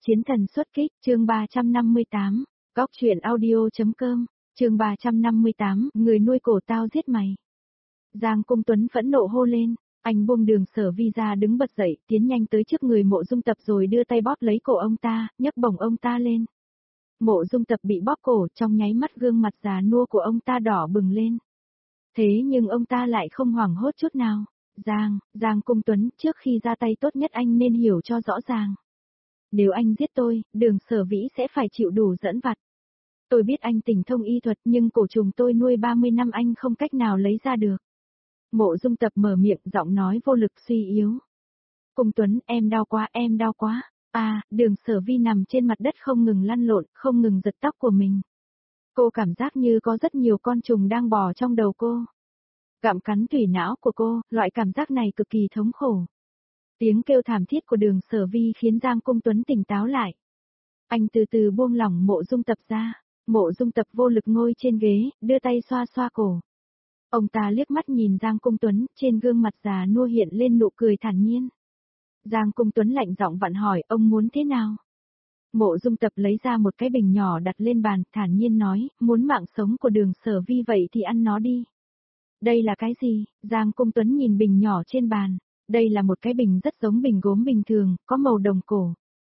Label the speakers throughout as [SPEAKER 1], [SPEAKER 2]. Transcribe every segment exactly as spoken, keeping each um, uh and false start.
[SPEAKER 1] Chiến thần xuất kích, chương ba trăm năm mươi tám, góc truyện audio.com, chương ba trăm năm mươi tám, người nuôi cổ tao giết mày. Giang Cung Tuấn phẫn nộ hô lên, anh buông Đường Sở Vi ra đứng bật dậy, tiến nhanh tới trước người Mộ Dung Tập rồi đưa tay bóp lấy cổ ông ta, nhấc bổng ông ta lên. Mộ Dung Tập bị bóp cổ, trong nháy mắt gương mặt già nua của ông ta đỏ bừng lên. Thế nhưng ông ta lại không hoảng hốt chút nào. Giang, Giang Cung Tuấn, trước khi ra tay tốt nhất anh nên hiểu cho rõ ràng. Nếu anh giết tôi, Đường Sở Vĩ sẽ phải chịu đủ dẫn vặt. Tôi biết anh tình thông y thuật nhưng cổ trùng tôi nuôi ba mươi năm anh không cách nào lấy ra được. Mộ Dung Tập mở miệng, giọng nói vô lực suy yếu. Cung Tuấn, em đau quá, em đau quá. À, Đường Sở Vi nằm trên mặt đất không ngừng lăn lộn, không ngừng giật tóc của mình. Cô cảm giác như có rất nhiều con trùng đang bò trong đầu cô. Gặm cắn tủy não của cô, loại cảm giác này cực kỳ thống khổ. Tiếng kêu thảm thiết của Đường Sở Vi khiến Giang Cung Tuấn tỉnh táo lại. Anh từ từ buông lỏng Mộ Dung Tập ra, Mộ Dung Tập vô lực ngồi trên ghế, đưa tay xoa xoa cổ. Ông ta liếc mắt nhìn Giang Cung Tuấn, trên gương mặt già nua hiện lên nụ cười thản nhiên. Giang Cung Tuấn lạnh giọng vặn hỏi, ông muốn thế nào? Mộ Dung Tập lấy ra một cái bình nhỏ đặt lên bàn, thản nhiên nói, muốn mạng sống của Đường Sở Vi vậy thì ăn nó đi. Đây là cái gì? Giang Cung Tuấn nhìn bình nhỏ trên bàn. Đây là một cái bình rất giống bình gốm bình thường, có màu đồng cổ.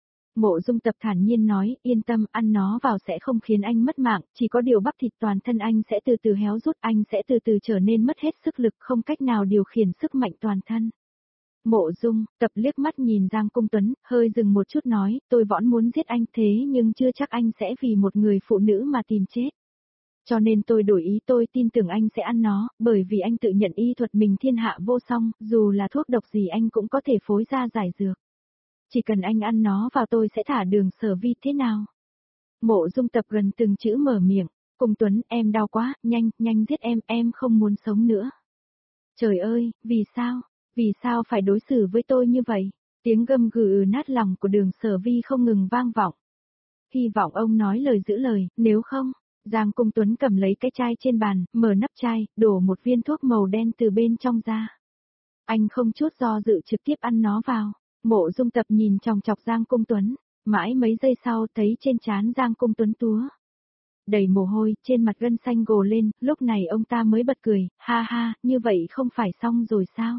[SPEAKER 1] Mộ Dung Tập thản nhiên nói, yên tâm, ăn nó vào sẽ không khiến anh mất mạng, chỉ có điều bắp thịt toàn thân anh sẽ từ từ héo rút, anh sẽ từ từ trở nên mất hết sức lực, không cách nào điều khiển sức mạnh toàn thân. Mộ Dung Tập liếc mắt nhìn Giang Cung Tuấn, hơi dừng một chút nói, tôi vẫn muốn giết anh thế nhưng chưa chắc anh sẽ vì một người phụ nữ mà tìm chết. Cho nên tôi đổi ý, tôi tin tưởng anh sẽ ăn nó, bởi vì anh tự nhận y thuật mình thiên hạ vô song, dù là thuốc độc gì anh cũng có thể phối ra giải dược. Chỉ cần anh ăn nó vào tôi sẽ thả Đường Sở Vi thế nào? Mộ Dung Tập gần từng chữ mở miệng, Cung Tuấn, em đau quá, nhanh, nhanh giết em, em không muốn sống nữa. Trời ơi, vì sao? Vì sao phải đối xử với tôi như vậy? Tiếng gầm gừ nát lòng của Đường Sở Vi không ngừng vang vọng. Hy vọng ông nói lời giữ lời, nếu không... Giang Cung Tuấn cầm lấy cái chai trên bàn, mở nắp chai, đổ một viên thuốc màu đen từ bên trong ra. Anh không chút do dự trực tiếp ăn nó vào. Mộ Dung Tập nhìn chòng chọc Giang Cung Tuấn, mãi mấy giây sau thấy trên trán Giang Cung Tuấn túa đầy mồ hôi, trên mặt gân xanh gồ lên, lúc này ông ta mới bật cười, ha ha, như vậy không phải xong rồi sao?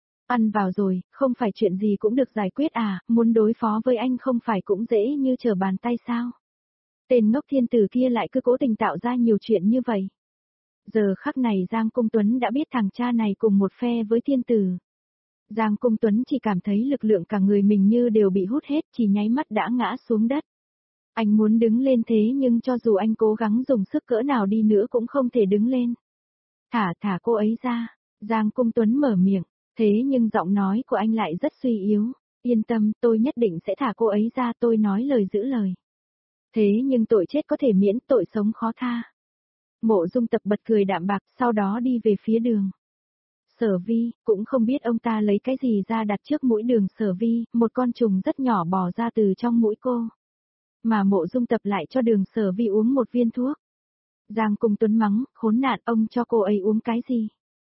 [SPEAKER 1] Ăn vào rồi, không phải chuyện gì cũng được giải quyết à, muốn đối phó với anh không phải cũng dễ như trở bàn tay sao? Tên ngốc thiên tử kia lại cứ cố tình tạo ra nhiều chuyện như vậy. Giờ khắc này Giang Cung Tuấn đã biết thằng cha này cùng một phe với thiên tử. Giang Cung Tuấn chỉ cảm thấy lực lượng cả người mình như đều bị hút hết, chỉ nháy mắt đã ngã xuống đất. Anh muốn đứng lên thế nhưng cho dù anh cố gắng dùng sức cỡ nào đi nữa cũng không thể đứng lên. Thả thả cô ấy ra, Giang Cung Tuấn mở miệng, thế nhưng giọng nói của anh lại rất suy yếu. Yên tâm, tôi nhất định sẽ thả cô ấy ra, tôi nói lời giữ lời. Thế nhưng tội chết có thể miễn, tội sống khó tha. Mộ Dung Tập bật cười đạm bạc, sau đó đi về phía Đường Sở Vi, cũng không biết ông ta lấy cái gì ra đặt trước mũi Đường Sở Vi, một con trùng rất nhỏ bò ra từ trong mũi cô. Mà Mộ Dung Tập lại cho Đường Sở Vi uống một viên thuốc. Giang Cung Tuấn mắng, khốn nạn, ông cho cô ấy uống cái gì?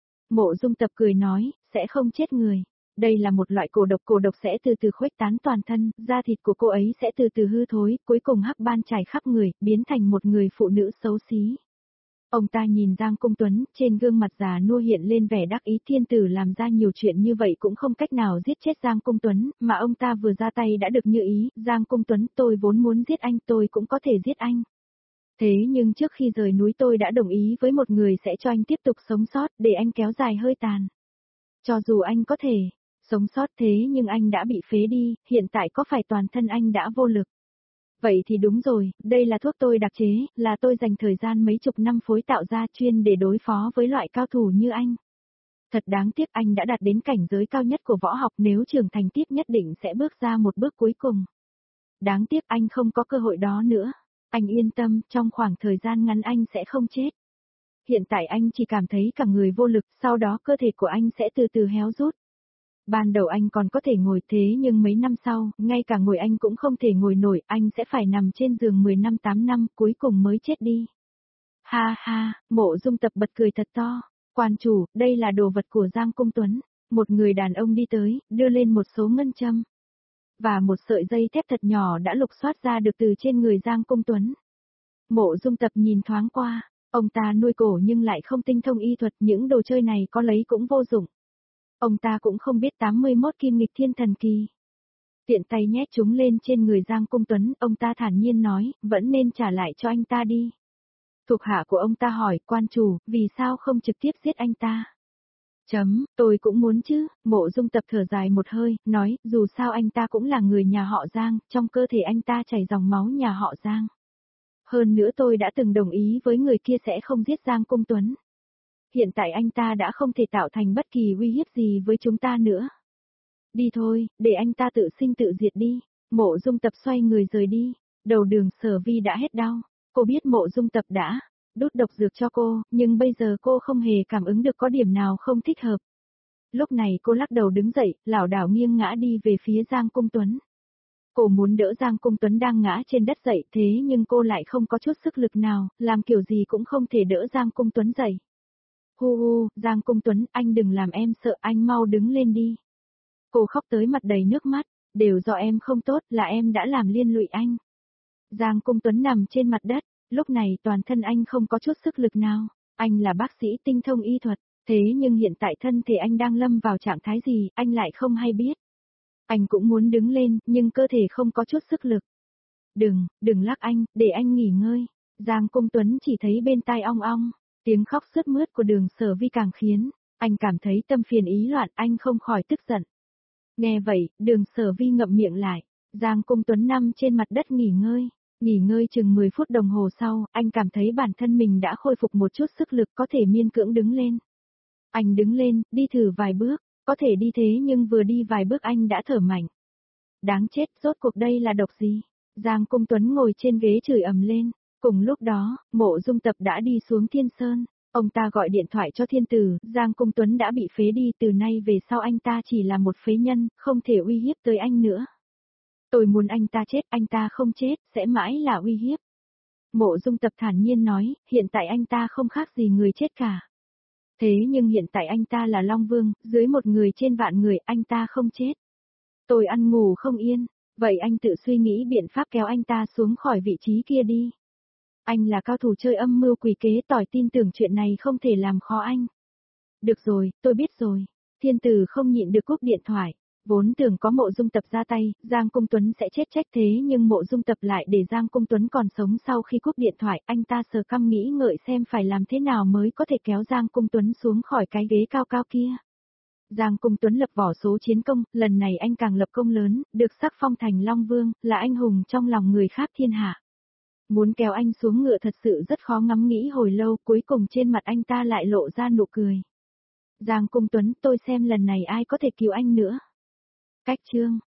[SPEAKER 1] Mộ Dung Tập cười nói, sẽ không chết người. Đây là một loại cổ độc, cổ độc sẽ từ từ khuếch tán toàn thân, da thịt của cô ấy sẽ từ từ hư thối, cuối cùng hắc ban trải khắp người, biến thành một người phụ nữ xấu xí. Ông ta nhìn Giang Cung Tuấn, trên gương mặt già nua hiện lên vẻ đắc ý, thiên tử làm ra nhiều chuyện như vậy cũng không cách nào giết chết Giang Cung Tuấn, mà ông ta vừa ra tay đã được như ý, Giang Cung Tuấn, tôi vốn muốn giết anh, tôi cũng có thể giết anh. Thế nhưng trước khi rời núi tôi đã đồng ý với một người sẽ cho anh tiếp tục sống sót, để anh kéo dài hơi tàn. Cho dù anh có thể sống sót thế nhưng anh đã bị phế đi, hiện tại có phải toàn thân anh đã vô lực? Vậy thì đúng rồi, đây là thuốc tôi đặc chế, là tôi dành thời gian mấy chục năm phối tạo ra chuyên để đối phó với loại cao thủ như anh. Thật đáng tiếc, anh đã đạt đến cảnh giới cao nhất của võ học, nếu trưởng thành tiếp nhất định sẽ bước ra một bước cuối cùng. Đáng tiếc anh không có cơ hội đó nữa. Anh yên tâm, trong khoảng thời gian ngắn anh sẽ không chết. Hiện tại anh chỉ cảm thấy cả người vô lực, sau đó cơ thể của anh sẽ từ từ héo rút. Ban đầu anh còn có thể ngồi thế nhưng mấy năm sau, ngay cả ngồi anh cũng không thể ngồi nổi, anh sẽ phải nằm trên giường mười năm tám năm, cuối cùng mới chết đi. Ha ha, Mộ Dung Tập bật cười thật to. Quan chủ, đây là đồ vật của Giang Cung Tuấn. Một người đàn ông đi tới, đưa lên một số ngân châm. và một sợi dây thép thật nhỏ đã lục soát ra được từ trên người Giang Cung Tuấn. Mộ Dung Tập nhìn thoáng qua, ông ta nuôi cổ nhưng lại không tinh thông y thuật, những đồ chơi này có lấy cũng vô dụng. Ông ta cũng không biết tám mươi mốt kim nghịch thiên thần kỳ. Tiện tay nhét chúng lên trên người Giang Cung Tuấn, ông ta thản nhiên nói, vẫn nên trả lại cho anh ta đi. Thuộc hạ của ông ta hỏi, quan chủ, vì sao không trực tiếp giết anh ta? Chấm, tôi cũng muốn chứ, Mộ Dung Tập thở dài một hơi, nói, dù sao anh ta cũng là người nhà họ Giang, trong cơ thể anh ta chảy dòng máu nhà họ Giang. Hơn nữa tôi đã từng đồng ý với người kia sẽ không giết Giang Cung Tuấn. Hiện tại anh ta đã không thể tạo thành bất kỳ uy hiếp gì với chúng ta nữa. Đi thôi, để anh ta tự sinh tự diệt đi. Mộ Dung Tập xoay người rời đi. Đầu đường Sở Vi đã hết đau. Cô biết Mộ Dung Tập đã đút độc dược cho cô, nhưng bây giờ cô không hề cảm ứng được có điểm nào không thích hợp. Lúc này cô lắc đầu đứng dậy, lảo đảo nghiêng ngã đi về phía Giang Cung Tuấn. Cô muốn đỡ Giang Cung Tuấn đang ngã trên đất dậy, thế nhưng cô lại không có chút sức lực nào, làm kiểu gì cũng không thể đỡ Giang Cung Tuấn dậy. Hu hu, Giang Cung Tuấn, anh đừng làm em sợ, anh mau đứng lên đi. Cô khóc tới mặt đầy nước mắt, đều do em không tốt, là em đã làm liên lụy anh. Giang Cung Tuấn nằm trên mặt đất, lúc này toàn thân anh không có chút sức lực nào. Anh là bác sĩ tinh thông y thuật, thế nhưng hiện tại thân thể anh đang lâm vào trạng thái gì, anh lại không hay biết. Anh cũng muốn đứng lên, nhưng cơ thể không có chút sức lực. Đừng, đừng lắc anh, để anh nghỉ ngơi. Giang Cung Tuấn chỉ thấy bên tai ong ong, tiếng khóc sướt mướt của Đường Sở Vi càng khiến anh cảm thấy tâm phiền ý loạn, anh không khỏi tức giận. Nghe vậy, Đường Sở Vi ngậm miệng lại, Giang Cung Tuấn nằm trên mặt đất nghỉ ngơi. Nghỉ ngơi chừng mười phút đồng hồ sau, anh cảm thấy bản thân mình đã khôi phục một chút sức lực, có thể miên cưỡng đứng lên. Anh đứng lên, đi thử vài bước, có thể đi thế nhưng vừa đi vài bước anh đã thở mạnh. Đáng chết, rốt cuộc đây là độc gì? Giang Cung Tuấn ngồi trên ghế chửi ầm lên. Cùng lúc đó, Mộ Dung Tập đã đi xuống Thiên Sơn. Ông ta gọi điện thoại cho Thiên Tử, Giang Cung Tuấn đã bị phế đi, từ nay về sau anh ta chỉ là một phế nhân, không thể uy hiếp tới anh nữa. Tôi muốn anh ta chết, anh ta không chết, sẽ mãi là uy hiếp. Mộ Dung Tập thản nhiên nói, hiện tại anh ta không khác gì người chết cả. Thế nhưng hiện tại anh ta là Long Vương, dưới một người trên vạn người, anh ta không chết. Tôi ăn ngủ không yên, vậy anh tự suy nghĩ biện pháp kéo anh ta xuống khỏi vị trí kia đi. Anh là cao thủ chơi âm mưu quỷ kế, tỏi tin tưởng chuyện này không thể làm khó anh. Được rồi, tôi biết rồi. Thiên Tử không nhịn được cúp điện thoại. Vốn tưởng có Mộ Dung Tập ra tay, Giang Cung Tuấn sẽ chết trách, thế nhưng Mộ Dung Tập lại để Giang Cung Tuấn còn sống. Sau khi cúp điện thoại, anh ta sờ căm nghĩ ngợi xem phải làm thế nào mới có thể kéo Giang Cung Tuấn xuống khỏi cái ghế cao cao kia. Giang Cung Tuấn lập vỏ số chiến công, lần này anh càng lập công lớn, được sắc phong thành Long Vương, là anh hùng trong lòng người khác thiên hạ. Muốn kéo anh xuống ngựa thật sự rất khó, ngẫm nghĩ hồi lâu, cuối cùng trên mặt anh ta lại lộ ra nụ cười. Giang Cung Tuấn, tôi xem lần này ai có thể cứu anh nữa. Cách chương